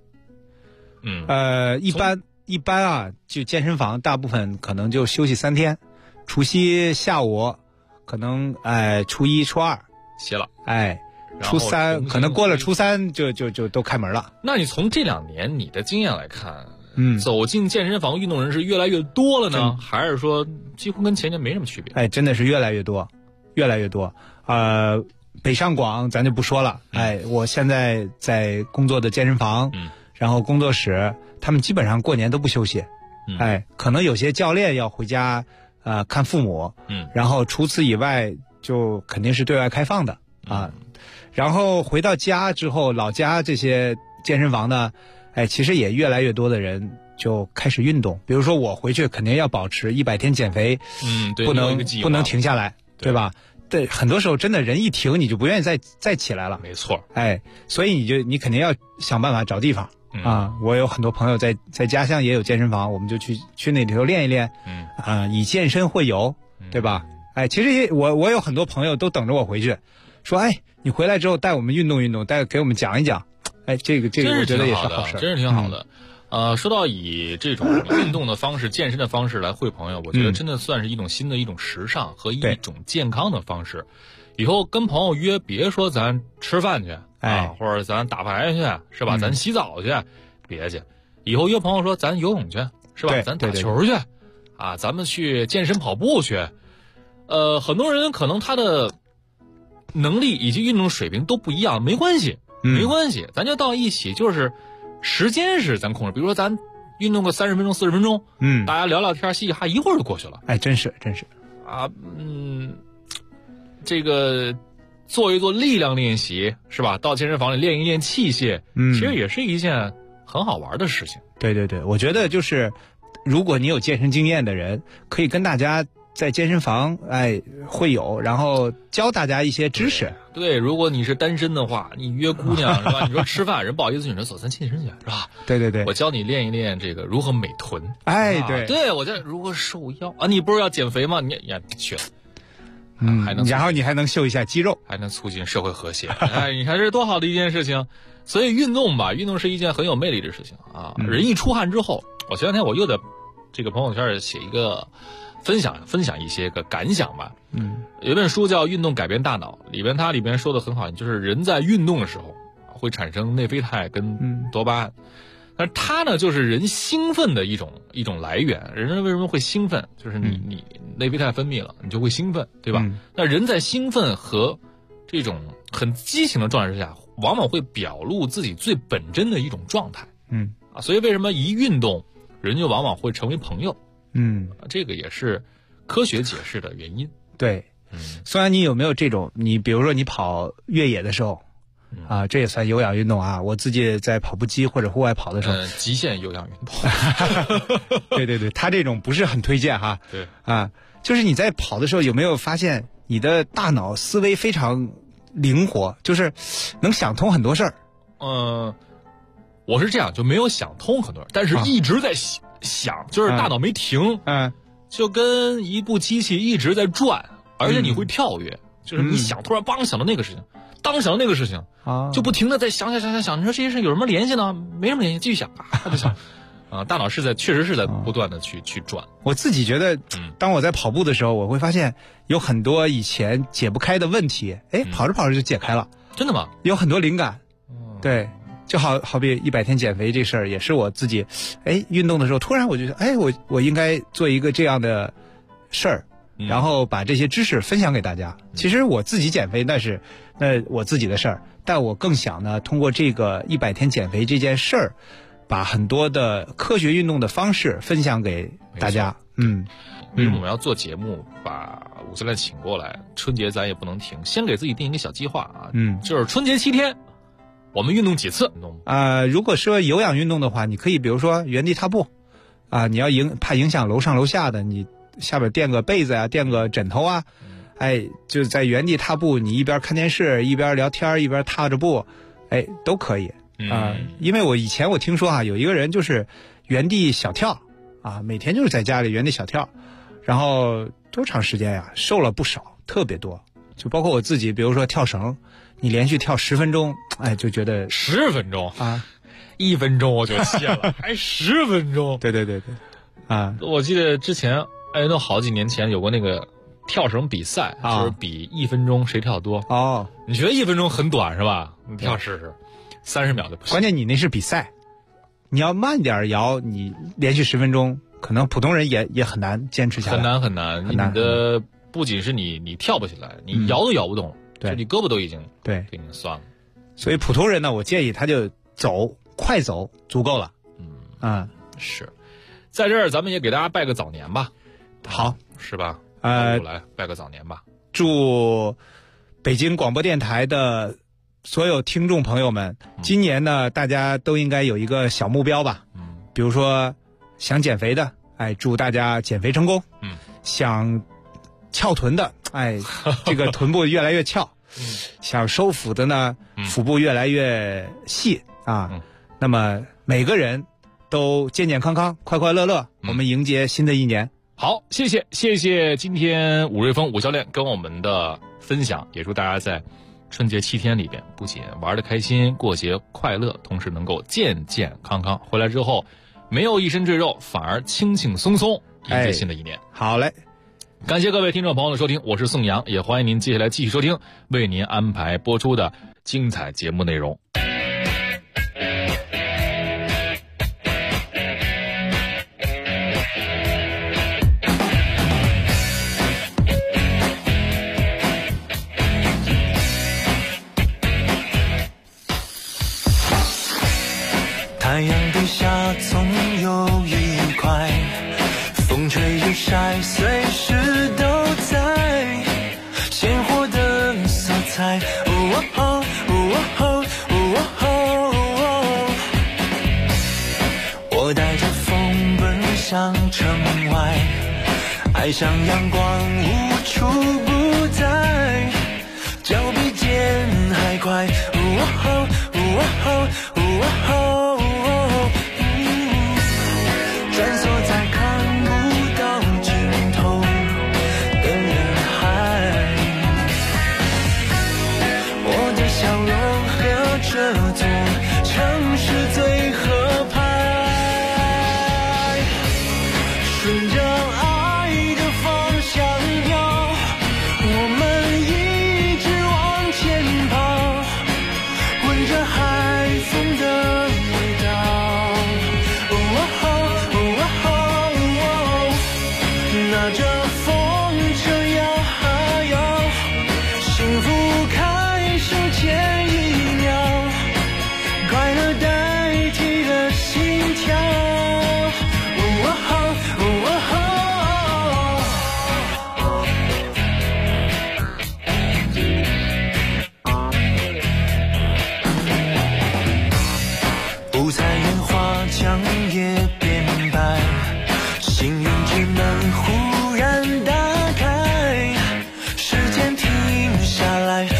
一般就健身房大部分可能就休息3天，除夕下午可能初1、初2 歇了， 初3可能过了初3就都开门了。 那你从这2年你的经验来看，走进健身房运动人是越来越多了呢，还是说几乎跟前年没什么区别？ 真的是越来越多，越来越多。北上广咱就不说了，我现在在工作的健身房，然后工作室，他们基本上过年都不休息，可能有些教练要回家看父母，然后除此以外就肯定是对外开放的然后回到家之后，老家这些健身房呢，其实也越来越多的人就开始运动。比如说我回去肯定要保持100天减肥，不能停下来，对吧？对，很多时候真的人一停，你就不愿意再起来了。 没错。 所以你肯定要想办法找地方啊，我有很多朋友在家乡也有健身房，我们就去那里头练一练。以健身会友，对吧？其实我有很多朋友都等着我回去，说你回来之后带我们运动运动，给我们讲一讲。这个我觉得也是好事， 真是挺好的。说到以这种运动的方式、健身的方式来会朋友，我觉得真的算是一种新的一种时尚和一种健康的方式。以后跟朋友约，别说咱吃饭去或者咱打牌去，是吧？咱洗澡去，别去。以后约朋友说咱游泳去，是吧？咱打球去，咱们去健身跑步去。很多人可能他的能力以及运动水平都不一样，没关系，咱就到一起，就是时间是咱控制。比如说咱运动个30分钟、40分钟，大家聊聊天、嘻嘻哈，一会儿就过去了。 真是这个做一做力量练习，是吧？到健身房里练一练器械，其实也是一件很好玩的事情。 对，我觉得就是如果你有健身经验的人，可以跟大家在健身房会友，然后教大家一些知识。 对，如果你是单身的话，你约姑娘是吧？你说吃饭，人不好意思，你说走，咱健身去是吧？ 对， 我教你练一练这个如何美臀。 对， 我教如何瘦腰啊！你不是要减肥吗？你去了。 然后你还能秀一下肌肉， 还能促进社会和谐。你看这是多好的一件事情。所以运动吧，运动是一件很有魅力的事情啊。人一出汗之后，我前两天我又在这个朋友圈写一个分享一些个感想吧。有一本书叫《运动改变大脑》，里边说的很好，就是人在运动的时候会产生内啡肽跟多巴胺。但是它呢，就是人兴奋的一种来源。人为什么会兴奋？就是你内啡肽分泌了，你就会兴奋，对吧？那人在兴奋和这种很激情的状态之下，往往会表露自己最本真的一种状态。所以为什么一运动，人就往往会成为朋友？这个也是科学解释的原因。 对，虽然你有没有这种，你比如说你跑越野的时候。这也算有氧运动啊！我自己在跑步机或者户外跑的时候， 极限有氧运动。 对，他这种不是很推荐哈。 对就是你在跑的时候有没有发现你的大脑思维非常灵活，就是能想通很多事儿？ 我是这样，就没有想通很多，但是一直在想，就是大脑没停。就跟一部机器一直在转，而且你会跳跃，就是你想突然帮想到那个事情。当想到那个事情就不停的在想，你说这些事有什么联系呢？没什么联系，继续想就想大脑确实是在不断的去转。 我自己觉得当我在跑步的时候，我会发现有很多以前解不开的问题，跑着跑着就解开了。 真的吗？ 有很多灵感。对，就好比100天减肥这事儿，也是我自己运动的时候突然我觉得我应该做一个这样的事儿，然后把这些知识分享给大家。其实我自己减肥那我自己的事儿，但我更想呢，通过这个100天减肥这件事儿，把很多的科学运动的方式分享给大家。 为什么我们要做节目，把伍教练请过来？春节咱也不能停，先给自己定一个小计划啊。就是春节7天，我们运动几次？ 如果说有氧运动的话，你可以比如说原地踏步你要怕影响楼上楼下的，你下边垫个被子啊，垫个枕头啊。就在原地踏步，你一边看电视一边聊天一边踏着步，都可以因为以前我听说有一个人就是原地小跳每天就是在家里原地小跳，然后多长时间呀，瘦了不少，特别多。就包括我自己，比如说跳绳，你连续跳10分钟，就觉得 10分钟1分钟我就歇了，还10分钟。 对我记得之前都好几年前有过那个跳绳比赛，就是比1分钟谁跳多。你觉得1分钟很短是吧？你跳试试，30秒就不行。 关键你那是比赛，你要慢点摇，你连续10分钟，可能普通人也很难坚持下来。 很难。你的不仅是你跳不起来，你摇都摇不动，就你胳膊都已经给你酸了。 所以普通人呢，我建议他就快走足够了。 是。在这儿咱们也给大家拜个早年吧。 好， 是吧？来拜个早年吧。 祝北京广播电台的所有听众朋友们，今年呢大家都应该有一个小目标吧。比如说想减肥的，祝大家减肥成功。想翘臀的，这个臀部越来越翘。想收腹的呢，腹部越来越细那么每个人都健健康康、快快乐乐，我们迎接新的一年。 好，谢谢今天武瑞峰武教练跟我们的分享，也祝大家在春节7天里边不仅玩得开心，过节快乐，同时能够健健康康，回来之后没有一身赘肉，反而轻轻松松迎接新的一年。 好嘞， 感谢各位听众朋友的收听，我是宋阳，也欢迎您接下来继续收听为您安排播出的精彩节目内容。 太阳底下总有一块，风吹日晒随时都在，鲜活的色彩。我带着风奔向城外，爱像阳光无处不在，脚比剑还快。穿梭在看不到尽头的人海，我的笑容和这座城市最合拍，顺着爱的方向飘，我们一直往前跑，闻着海风的味道。拿着风车摇啊摇，幸福开始前一秒，快乐代替了心跳。五彩烟花将夜变白，幸运之门忽然打开，时间停下来，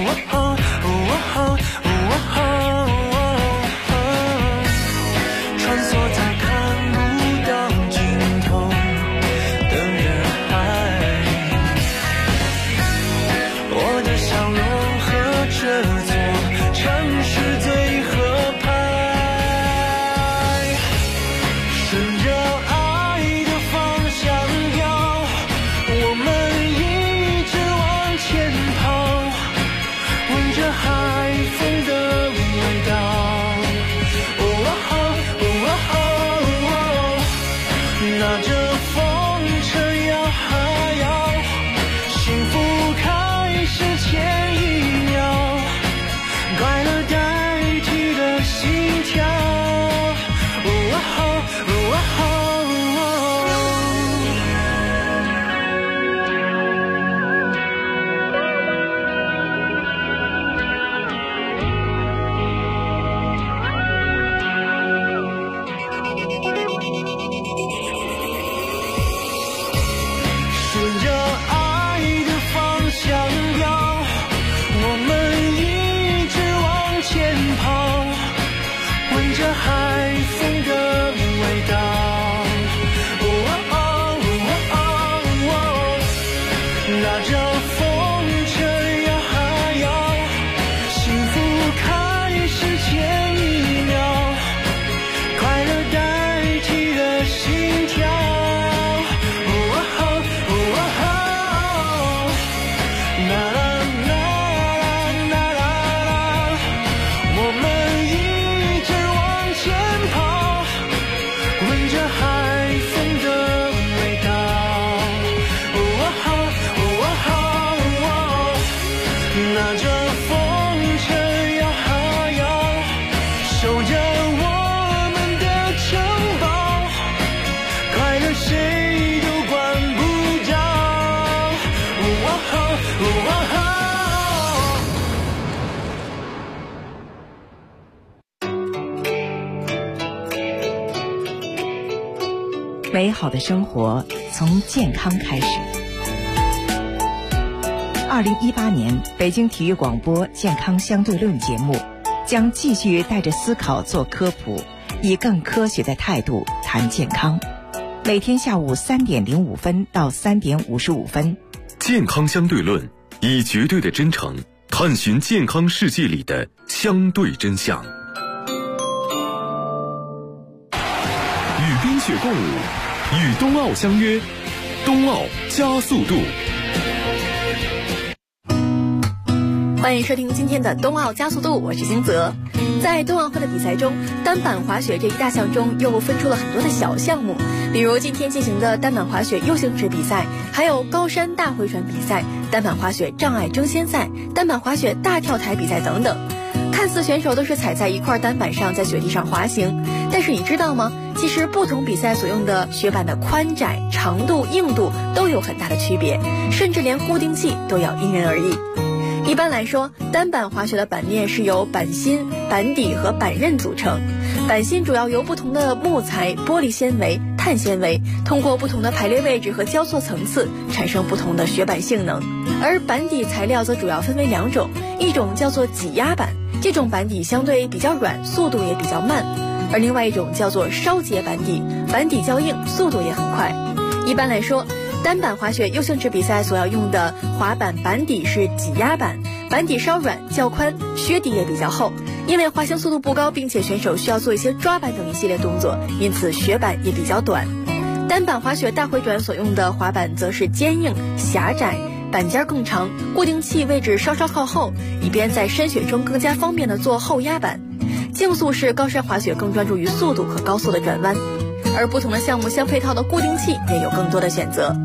穿梭在看不到尽头的人海，我的笑容和这座城市最合拍，顺着爱的方向飘，我们一直往前跑，闻着海风的味道。拿着风车摇啊摇，幸福开始前一秒，快乐代替了心跳。顺着爱的方向飘，我们一直往前跑，闻着海风的味道。拿着风车摇啊摇，幸福开始前一秒，快乐代替了心跳。我们一直往前跑，闻着海风的味道。拿着风车摇啊摇，守着我们的城堡，快乐谁都管不着。 美好的生活从健康开始。2018年北京体育广播健康相对论节目将继续带着思考做科普， 以更科学的态度谈健康。每天下午3点05分到3点55分。 健康相对论，以绝对的真诚探寻健康世界里的相对真相。与冰雪共舞，与冬奥相约，冬奥加速度。 欢迎收听今天的冬奥加速度，我是金泽。在冬奥会的比赛中，单板滑雪这一大项中又分出了很多的小项目，比如今天进行的单板滑雪 U 型池比赛，还有高山大回转比赛、单板滑雪障碍争先赛、单板滑雪大跳台比赛等等。看似选手都是踩在一块单板上在雪地上滑行，但是你知道吗？其实不同比赛所用的雪板的宽窄、长度、硬度都有很大的区别，甚至连固定器都要因人而异。一般来说，单板滑雪的板面是由板芯、板底和板刃组成。板芯主要由不同的木材、玻璃纤维、碳纤维，通过不同的排列位置和交错层次，产生不同的雪板性能。而板底材料则主要分为2种，一种叫做挤压板，这种板底相对比较软，速度也比较慢；而另外一种叫做烧结板底，板底较硬，速度也很快。一般来说，单板滑雪 U 型池比赛所要用的滑板板底是挤压板，板底稍软较宽，靴底也比较厚。因为滑行速度不高，并且选手需要做一些抓板等一系列动作，因此雪板也比较短。单板滑雪大回转所用的滑板则是坚硬、狭窄，板尖更长，固定器位置稍稍靠后，以便在深雪中更加方便的做后压板。竞速式高山滑雪更专注于速度和高速的转弯，而不同的项目相配套的固定器也有更多的选择。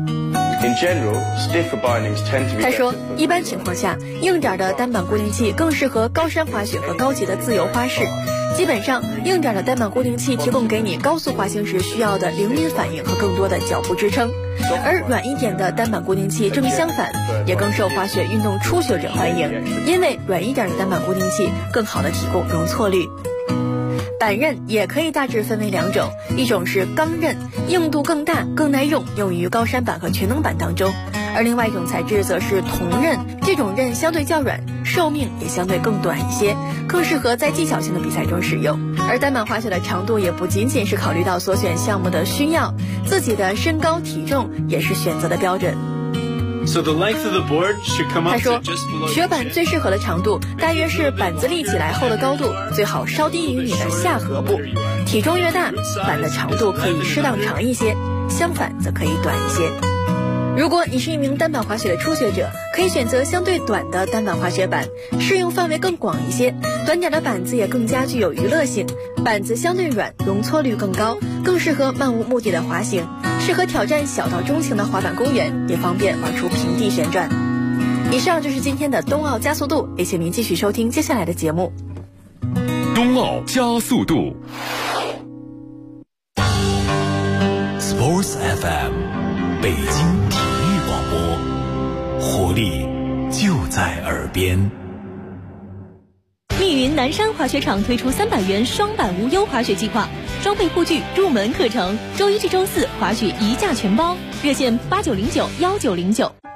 他说，一般情况下，硬点的单板固定器更适合高山滑雪和高级的自由花式。基本上，硬点的单板固定器提供给你高速滑行时需要的灵敏反应和更多的脚步支撑，而软一点的单板固定器正相反，也更受滑雪运动初学者欢迎，因为软一点的单板固定器更好的提供容错率。板刃也可以大致分为2种，一种是钢刃，硬度更大，更耐用，用于高山板和全能板当中；而另外一种材质则是铜刃，这种刃相对较软，寿命也相对更短一些，更适合在技巧性的比赛中使用。而单板滑雪的长度也不仅仅是考虑到所选项目的需要，自己的身高体重也是选择的标准。他说，雪板最适合的长度大约是板子立起来后的高度，最好稍低于你的下颌部。体重越大，板的长度可以适当长一些，相反则可以短一些。如果你是一名单板滑雪的初学者，可以选择相对短的单板滑雪板，适用范围更广一些。短点的板子也更加具有娱乐性，板子相对软，容错率更高，更适合漫无目的的滑行，适合挑战小到中型的滑板公园，也方便玩出平地旋转。以上就是今天的冬奥加速度，也请您继续收听接下来的节目。 冬奥加速度 Sports FM 北京体育广播，活力就在耳边。 密云南山滑雪场推出300元双板无忧滑雪计划，装备护具入门课程，周1至周4滑雪1价全包，热线89091909。